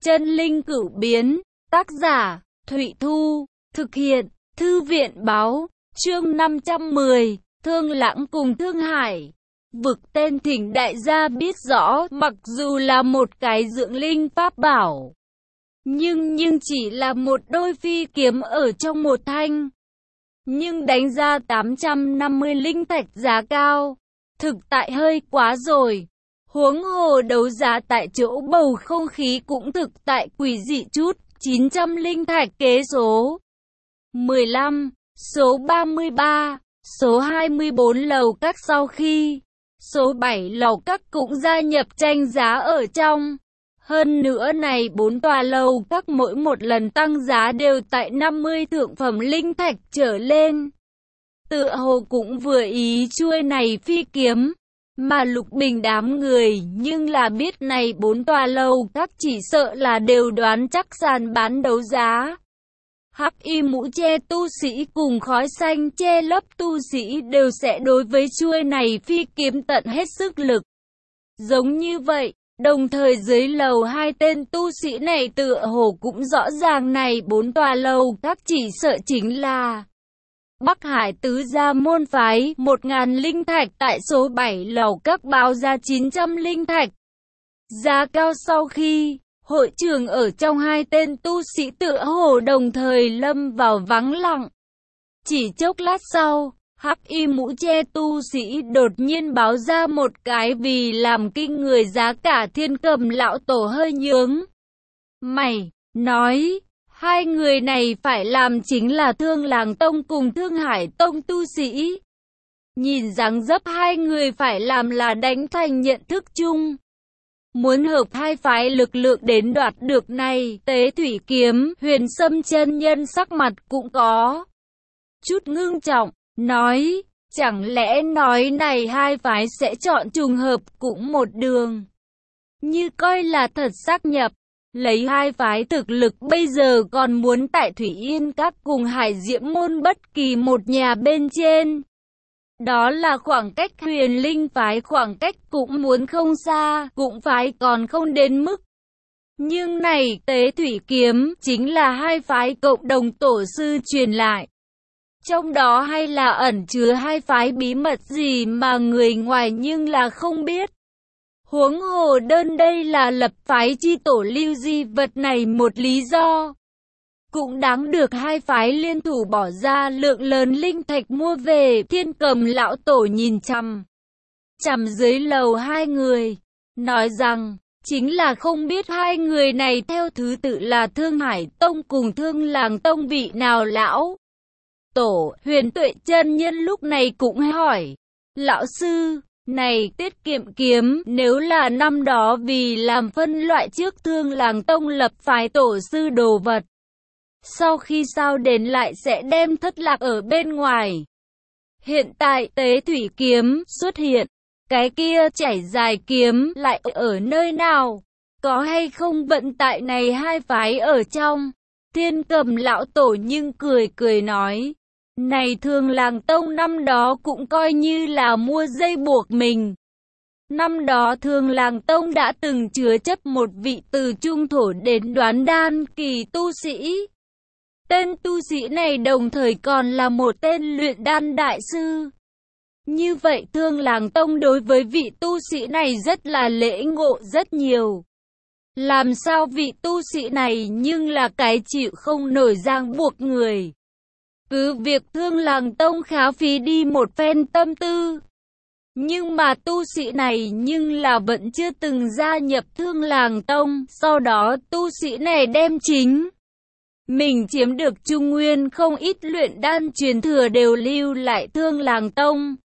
Chân linh cửu biến, tác giả, Thụy Thu, thực hiện, Thư viện báo, chương 510, Thương Lãng cùng Thương Hải. Vực tên Thỉnh đại gia biết rõ, mặc dù là một cái dưỡng linh pháp bảo, nhưng chỉ là một đôi phi kiếm ở trong một thanh. Nhưng đánh ra 850 linh thạch giá cao, thực tại hơi quá rồi. Huống hồ đấu giá tại chỗ bầu không khí cũng thực tại quỷ dị chút. 900 linh thạch kế số 15, số 33, số 24 lầu các sau khi số 7 lầu các cũng gia nhập tranh giá ở trong. Hơn nữa này 4 tòa lầu các mỗi một lần tăng giá đều tại 50 thượng phẩm linh thạch trở lên. Tựa hồ cũng vừa ý chuôi này phi kiếm. Mà Lục Bình đám người nhưng là biết này 4 tòa lầu các chỉ sợ là đều đoán chắc sàn bán đấu giá. Hắc y mũ che tu sĩ cùng khói xanh che lấp tu sĩ đều sẽ đối với chuôi này phi kiếm tận hết sức lực. Giống như vậy, đồng thời dưới lầu hai tên tu sĩ này tựa hồ cũng rõ ràng này 4 tòa lầu các chỉ sợ chính là Bắc Hải tứ gia môn phái. 1000 linh thạch tại số 7 lầu các báo ra 900 linh thạch. Giá cao sau khi hội trường ở trong hai tên tu sĩ tựa hồ đồng thời lâm vào vắng lặng. Chỉ chốc lát sau, hắc y mũ che tu sĩ đột nhiên báo ra một cái vì làm kinh người giá cả. Thiên Cầm lão tổ hơi nhướng mày, nói: hai người này phải làm chính là Thương Làng Tông cùng Thương Hải Tông tu sĩ. Nhìn dáng dấp hai người phải làm là đánh thành nhận thức chung. Muốn hợp hai phái lực lượng đến đoạt được này. Tế Thủy Kiếm, Huyền Sâm chân nhân sắc mặt cũng có chút ngưng trọng, nói: chẳng lẽ nói này hai phái sẽ chọn trùng hợp cũng một đường, như coi là thật xác nhập. Lấy hai phái thực lực bây giờ còn muốn tại Thủy Yên Các cùng Hải Diễm Môn bất kỳ một nhà bên trên. Đó là khoảng cách Huyền Linh phái khoảng cách cũng muốn không xa, cũng phái còn không đến mức. Nhưng này Tế Thủy Kiếm chính là hai phái cộng đồng tổ sư truyền lại. Trong đó hay là ẩn chứa hai phái bí mật gì mà người ngoài nhưng là không biết. Huống hồ đơn đây là lập phái chi tổ lưu di vật này một lý do. Cũng đáng được hai phái liên thủ bỏ ra lượng lớn linh thạch mua về. Thiên Cầm lão tổ nhìn chằm dưới lầu hai người, nói rằng chính là không biết hai người này theo thứ tự là Thương Hải Tông cùng Thương Làng Tông vị nào. Lão tổ Huyền Tuệ chân nhân lúc này cũng hỏi: lão sư, này Tiết Kiệm kiếm nếu là năm đó vì làm phân loại trước Thương Làng Tông lập phái tổ sư đồ vật, sau khi sao đến lại sẽ đem thất lạc ở bên ngoài. Hiện tại Tế Thủy Kiếm xuất hiện, cái kia chảy dài kiếm lại ở nơi nào? Có hay không vận tại này hai phái ở trong? Thiên Cầm lão tổ nhưng cười nói: này Thương Làng Tông năm đó cũng coi như là mua dây buộc mình. Năm đó Thương Làng Tông đã từng chứa chấp một vị từ trung thổ đến đoán đan kỳ tu sĩ. Tên tu sĩ này đồng thời còn là một tên luyện đan đại sư. Như vậy Thương Làng Tông đối với vị tu sĩ này rất là lễ ngộ rất nhiều. Làm sao vị tu sĩ này nhưng là cái chịu không nổi ràng buộc người. Cứ việc Thương Làng Tông khá phí đi một phen tâm tư. Nhưng mà tu sĩ này nhưng là vẫn chưa từng gia nhập Thương Làng Tông. Sau đó tu sĩ này đem chính mình chiếm được Trung Nguyên không ít luyện đan truyền thừa đều lưu lại Thương Làng Tông.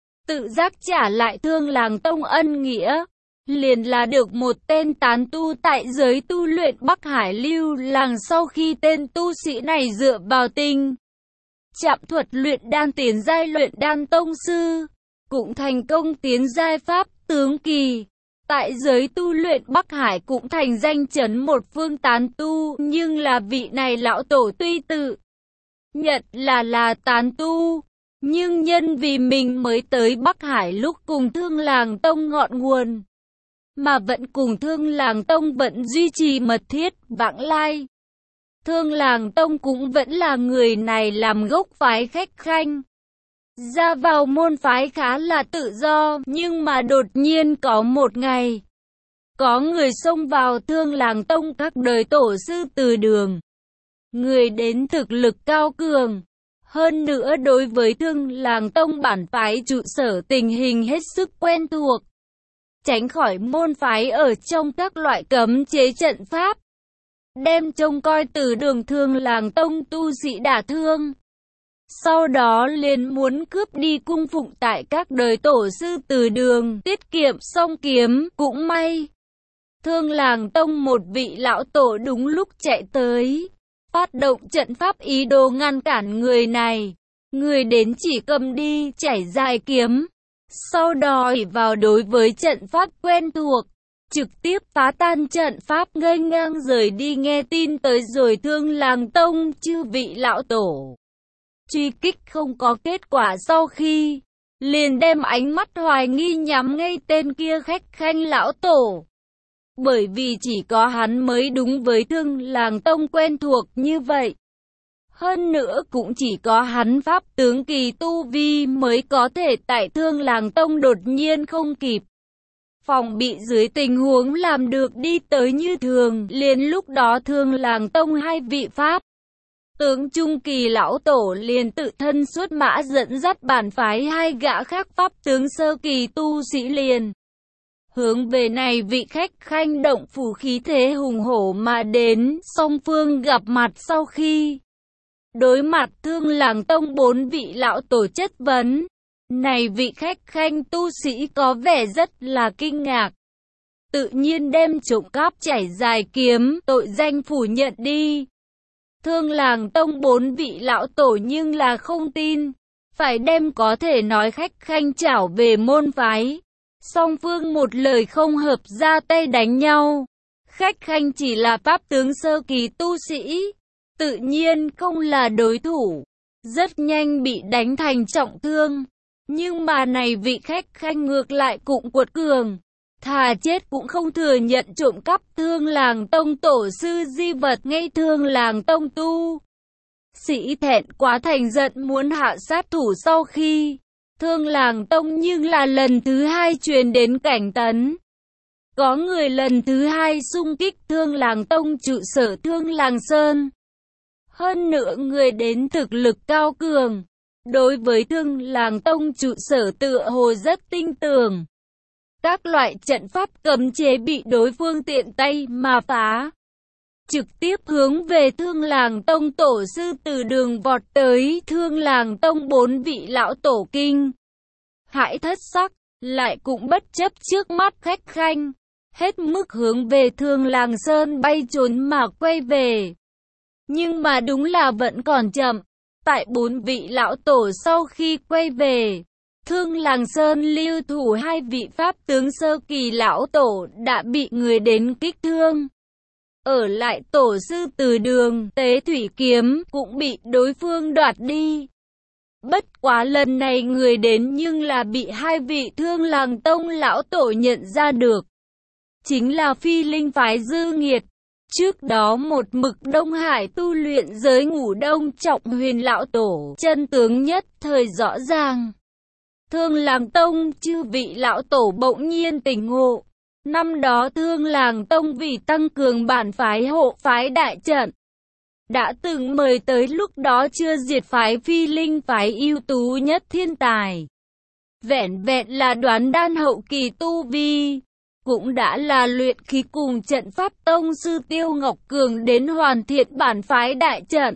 Tự giác trả lại Thương Làng Tông ân nghĩa. Liền là được một tên tán tu tại giới tu luyện Bắc Hải lưu làng. Sau khi tên tu sĩ này dựa vào tinh chạm thuật luyện đan tiến giai luyện đan tông sư, cũng thành công tiến giai pháp tướng kỳ. Tại giới tu luyện Bắc Hải cũng thành danh chấn một phương tán tu. Nhưng là vị này lão tổ tuy tự nhận là tán tu, nhưng nhân vì mình mới tới Bắc Hải lúc cùng Thương Làng Tông ngọn nguồn, mà vẫn cùng Thương Làng Tông vẫn duy trì mật thiết, vãng lai. Thương Làng Tông cũng vẫn là người này làm gốc phái khách khanh. Ra vào môn phái khá là tự do, nhưng mà đột nhiên có một ngày, có người xông vào Thương Làng Tông các đời tổ sư từ đường. Người đến thực lực cao cường. Hơn nữa đối với Thương Làng Tông bản phái trụ sở tình hình hết sức quen thuộc. Tránh khỏi môn phái ở trong các loại cấm chế trận pháp. Đem trông coi từ đường Thương Làng Tông tu sĩ đả thương. Sau đó liền muốn cướp đi cung phụng tại các đời tổ sư từ đường, tiết kiệm song kiếm, cũng may. Thương Làng Tông một vị lão tổ đúng lúc chạy tới, phát động trận pháp ý đồ ngăn cản người này. Người đến chỉ cầm đi, chảy dài kiếm. Sau đó ỷ vào đối với trận pháp quen thuộc, trực tiếp phá tan trận pháp nghênh ngang rời đi. Nghe tin tới rồi Thương Làng Tông chư vị lão tổ truy kích không có kết quả sau khi, liền đem ánh mắt hoài nghi nhắm ngay tên kia khách khanh lão tổ. Bởi vì chỉ có hắn mới đúng với Thương Làng Tông quen thuộc như vậy. Hơn nữa cũng chỉ có hắn pháp tướng kỳ tu vi mới có thể tại Thương Làng Tông đột nhiên không kịp phòng bị dưới tình huống làm được đi tới như thường. Liền lúc đó Thương Làng Tông hai vị pháp tướng trung kỳ lão tổ liền tự thân xuất mã dẫn dắt bản phái hai gã khác pháp tướng sơ kỳ tu sĩ liền hướng về này vị khách khanh động phủ khí thế hùng hổ mà đến. Song phương gặp mặt sau khi đối mặt, Thương Làng Tông bốn vị lão tổ chất vấn. Này vị khách khanh tu sĩ có vẻ rất là kinh ngạc. Tự nhiên đem trộm cắp chảy dài kiếm, tội danh phủ nhận đi. Thương Làng Tông bốn vị lão tổ nhưng là không tin. Phải đem có thể nói khách khanh trảo về môn phái. Song phương một lời không hợp ra tay đánh nhau. Khách khanh chỉ là pháp tướng sơ kỳ tu sĩ, tự nhiên không là đối thủ. Rất nhanh bị đánh thành trọng thương. Nhưng mà này vị khách khanh ngược lại cũng cuột cường. Thà chết cũng không thừa nhận trộm cắp Thương Làng Tông tổ sư di vật. Ngay Thương Làng Tông tu sĩ thẹn quá thành giận muốn hạ sát thủ sau khi Thương Làng Tông nhưng là lần thứ hai truyền đến cảnh tấn. Có người lần thứ hai xung kích Thương Làng Tông trụ sở Thương Làng Sơn. Hơn nữa người đến thực lực cao cường. Đối với Thương Làng Tông trụ sở tựa hồ rất tinh tường. Các loại trận pháp cấm chế bị đối phương tiện tay mà phá. Trực tiếp hướng về Thương Làng Tông tổ sư từ đường vọt tới. Thương Làng Tông bốn vị lão tổ kinh hãi thất sắc, lại cũng bất chấp trước mắt khách khanh. Hết mức hướng về Thương Làng Sơn bay trốn mà quay về. Nhưng mà đúng là vẫn còn chậm. Tại bốn vị lão tổ sau khi quay về, Thương Làng Sơn lưu thủ hai vị pháp tướng sơ kỳ lão tổ đã bị người đến kích thương. Ở lại tổ sư từ đường, tế thủy kiếm cũng bị đối phương đoạt đi. Bất quá lần này người đến nhưng là bị hai vị Thương Làng Tông lão tổ nhận ra được. Chính là Phi Linh phái Dư Nghiệt. Trước đó một mực Đông Hải tu luyện giới Ngũ Đông Trọng Huyền lão tổ, chân tướng nhất thời rõ ràng. Thương Làng Tông chư vị lão tổ bỗng nhiên tỉnh ngộ. Năm đó Thương Làng Tông vì tăng cường bản phái hộ phái đại trận, đã từng mời tới lúc đó chưa diệt phái Phi Linh phái ưu tú nhất thiên tài. Vẹn vẹn là đoán đan hậu kỳ tu vi, cũng đã là luyện khí cùng trận pháp tông sư Tiêu Ngọc Cường đến hoàn thiện bản phái đại trận.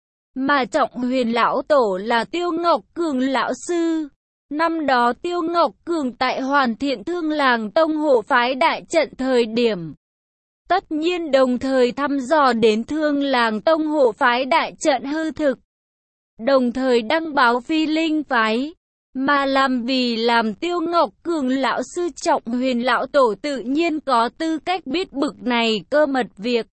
Mà Trọng Huyền lão tổ là Tiêu Ngọc Cường lão sư. Năm đó Tiêu Ngọc Cường tại hoàn thiện Thương Làng Tông hộ phái đại trận thời điểm, tất nhiên đồng thời thăm dò đến Thương Làng Tông hộ phái đại trận hư thực, đồng thời đăng báo Phi Linh phái. Mà làm Tiêu Ngọc Cường lão sư Trọng Huyền lão tổ tự nhiên có tư cách biết bực này cơ mật việc.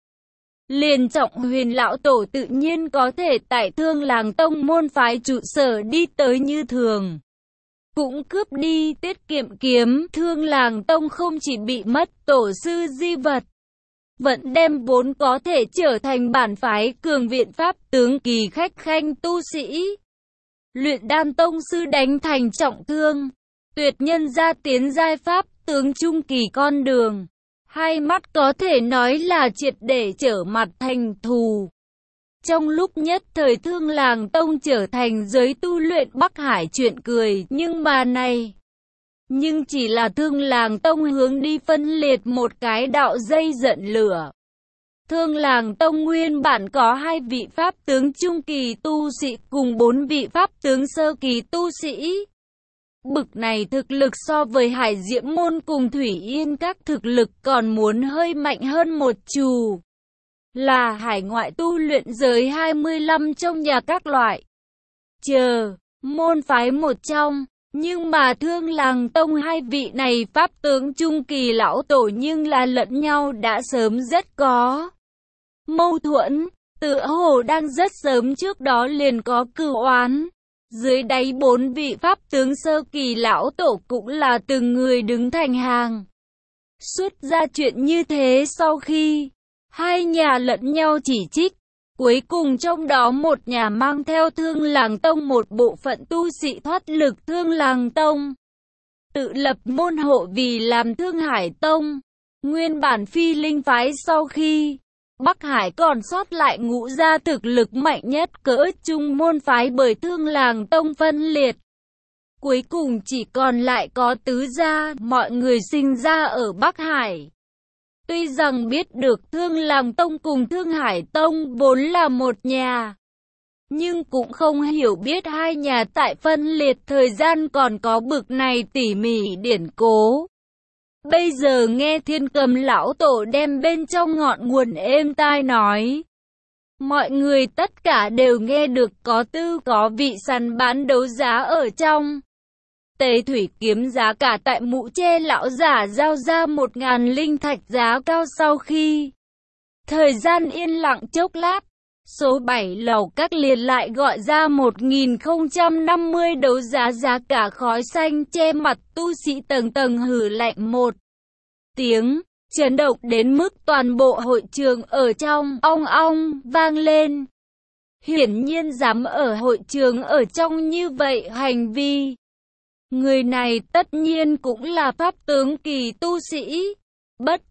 Liền Trọng Huyền lão tổ tự nhiên có thể tại Thương Làng Tông môn phái trụ sở đi tới như thường. cũng cướp đi Tiết Kiệm Kiếm. Thương Làng Tông không chỉ bị mất tổ sư di vật, vẫn đem vốn có thể trở thành bản phái cường viện pháp tướng kỳ khách khanh tu sĩ. Luyện Đan tông sư đánh thành trọng thương, tuyệt nhân gia tiến giai pháp tướng trung kỳ con đường. Hai mắt có thể nói là triệt để trở mặt thành thù. Trong lúc nhất thời Thương Làng Tông trở thành giới tu luyện Bắc Hải chuyện cười, nhưng mà này, nhưng chỉ là Thương Làng Tông hướng đi phân liệt một cái đạo dây giận lửa. Thương Làng Tông nguyên bản có 2 vị pháp tướng trung kỳ tu sĩ cùng 4 vị pháp tướng sơ kỳ tu sĩ. Bực này thực lực so với Hải Diễm Môn cùng Thủy Yên các thực lực còn muốn hơi mạnh hơn một chù. Là hải ngoại tu luyện giới 25 trong nhà các loại môn phái một trong. Nhưng mà Thương Làng Tông 2 vị này pháp tướng trung kỳ lão tổ nhưng là lẫn nhau đã sớm rất có mâu thuẫn, tựa hồ đang rất sớm trước đó liền có cừu oán. Dưới đáy 4 vị pháp tướng sơ kỳ lão tổ cũng là từng người đứng thành hàng. Xuất ra chuyện như thế sau khi hai nhà lẫn nhau chỉ trích, cuối cùng trong đó một nhà mang theo Thương Làng Tông một bộ phận tu sĩ thoát lực Thương Làng Tông, tự lập môn hộ vì làm Thương Hải Tông. Nguyên bản phi linh phái sau khi Bắc Hải còn sót lại ngũ gia thực lực mạnh nhất cỡ trung môn phái bởi Thương Làng Tông phân liệt. Cuối cùng chỉ còn lại có tứ gia, mọi người sinh ra ở Bắc Hải. Tuy rằng biết được Thương Làng Tông cùng Thương Hải Tông vốn là một nhà, nhưng cũng không hiểu biết hai nhà tại phân liệt thời gian còn có bực này tỉ mỉ điển cố. Bây giờ nghe Thiên Cầm lão tổ đem bên trong ngọn nguồn êm tai nói, mọi người tất cả đều nghe được có tư có vị săn bán đấu giá ở trong. Tế thủy kiếm giá cả tại Mũ Tre lão giả giao ra 1000 linh thạch giá cao sau khi thời gian yên lặng chốc lát. Số 7 lầu các liền lại gọi ra 1050 đấu giá giá cả khói xanh che mặt tu sĩ tầng tầng hừ lạnh một tiếng, chấn động đến mức toàn bộ hội trường ở trong ong ong vang lên. Hiển nhiên dám ở hội trường ở trong như vậy hành vi, người này tất nhiên cũng là pháp tướng kỳ tu sĩ. Bất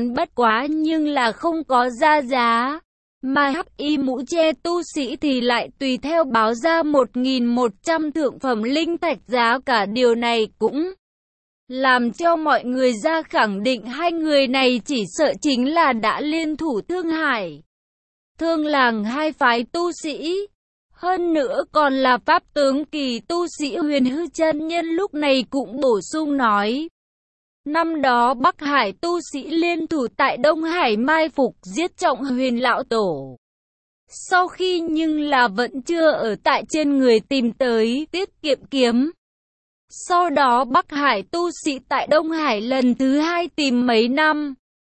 quá nhưng là không có ra giá. Mà hắc y mũ che tu sĩ thì lại tùy theo báo ra 1100 thượng phẩm linh thạch giá cả. Điều này cũng làm cho mọi người ra khẳng định hai người này chỉ sợ chính là đã liên thủ Thương Hải, Thương Làng hai phái tu sĩ. Hơn nữa còn là pháp tướng kỳ tu sĩ Huyền Hư chân nhân lúc này cũng bổ sung nói. Năm đó Bắc Hải tu sĩ liên thủ tại Đông Hải mai phục giết Trọng Huyền lão tổ. Sau khi nhưng là vẫn chưa ở tại trên người tìm tới Tiết Kiệm Kiếm. Sau đó Bắc Hải tu sĩ tại Đông Hải lần thứ 2 tìm mấy năm,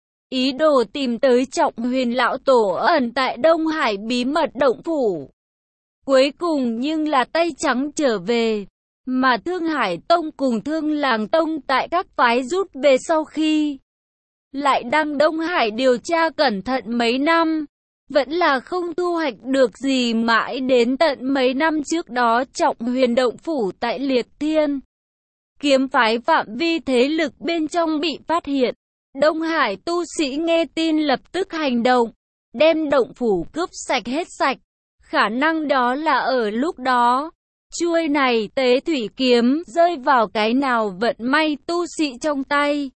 ý đồ tìm tới Trọng Huyền lão tổ ẩn tại Đông Hải bí mật động phủ. Cuối cùng nhưng là tay trắng trở về. Mà Thương Hải Tông cùng Thương Làng Tông tại các phái rút về sau khi lại đang Đông Hải điều tra cẩn thận mấy năm, vẫn là không thu hoạch được gì. Mãi đến tận mấy năm trước đó Trọng Huyền động phủ tại Liệt Thiên kiếm phái phạm vi thế lực bên trong bị phát hiện. Đông Hải tu sĩ nghe tin lập tức hành động, đem động phủ cướp sạch hết sạch. Khả năng đó là ở lúc đó, chuôi này Tế Thủy Kiếm rơi vào cái nào vận may tu sĩ trong tay.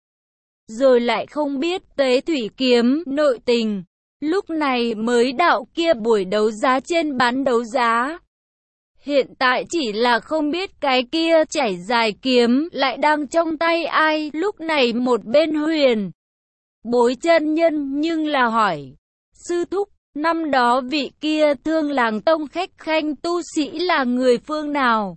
Rồi lại không biết Tế Thủy Kiếm nội tình, lúc này mới đạo kia buổi đấu giá trên bán đấu giá. Hiện tại chỉ là không biết cái kia chảy dài kiếm lại đang trong tay ai. Lúc này một bên Huyền Bối chân nhân nhưng là hỏi, sư thúc, năm đó vị kia Thương Làng Tông khách khanh tu sĩ là người phương nào?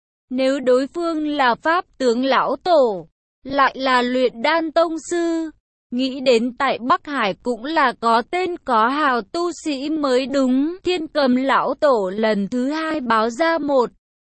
Nếu đối phương là pháp tướng lão tổ, lại là Luyện Đan tông sư, nghĩ đến tại Bắc Hải cũng là có tên có hào tu sĩ mới đúng. Thiên Cầm lão tổ lần thứ 2 báo ra một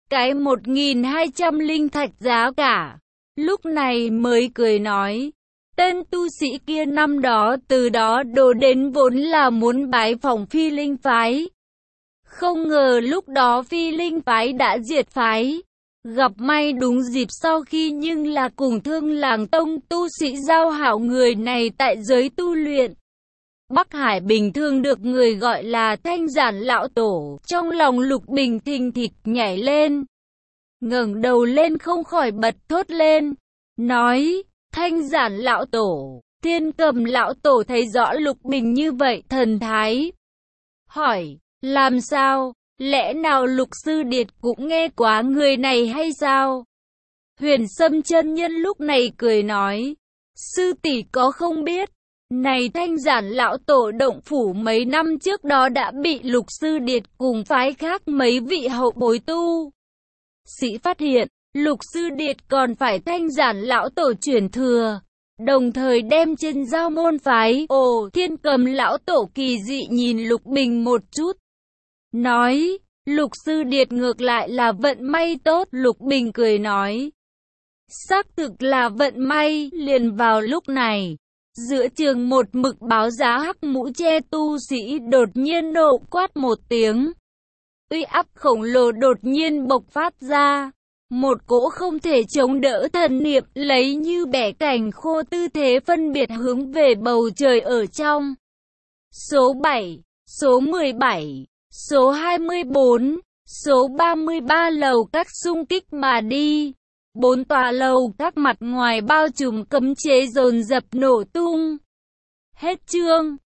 cái 1.200 linh thạch giá cả. Lúc này mới cười nói, tên tu sĩ kia năm đó từ đó đổ đến vốn là muốn bái phỏng Phi Linh phái. Không ngờ lúc đó Phi Linh phái đã diệt phái. Gặp may đúng dịp sau khi nhưng là cùng Thương Làng Tông tu sĩ giao hảo người này tại giới tu luyện. Bắc Hải Bình thường được người gọi là Thanh Giản Lão Tổ, trong lòng Lục Bình thình thịch nhảy lên. Ngẩng đầu lên không khỏi bật thốt lên, nói, Thanh Giản Lão Tổ. Thiên Cầm Lão Tổ thấy rõ Lục Bình như vậy thần thái. Hỏi, làm sao? Lẽ nào Lục Sư Điệt cũng nghe quá người này hay sao? Huyền Sâm chân nhân lúc này cười nói, sư tỷ có không biết, này Thanh Giản Lão Tổ động phủ mấy năm trước đó đã bị Lục Sư Điệt cùng phái khác mấy vị hậu bối tu sĩ phát hiện, Lục Sư Điệt còn phải Thanh Giản Lão Tổ chuyển thừa, đồng thời đem trên giao môn phái. Ồ, Thiên Cầm Lão Tổ kỳ dị nhìn Lục Bình một chút, nói, Lục Sư Điệt ngược lại là vận may tốt. Lục Bình cười nói, xác thực là vận may. Liền vào lúc này, giữa trường một mực báo giá hắc mũ che tu sĩ đột nhiên nộ quát một tiếng. Uy áp khổng lồ đột nhiên bộc phát ra. Một cỗ không thể chống đỡ thần niệm lấy như bẻ cảnh khô tư thế phân biệt hướng về bầu trời ở trong. Số 7, số 17, số 24, số 33 lầu các xung kích mà đi. 4 tòa lầu các mặt ngoài bao trùm cấm chế dồn dập nổ tung. Hết chương.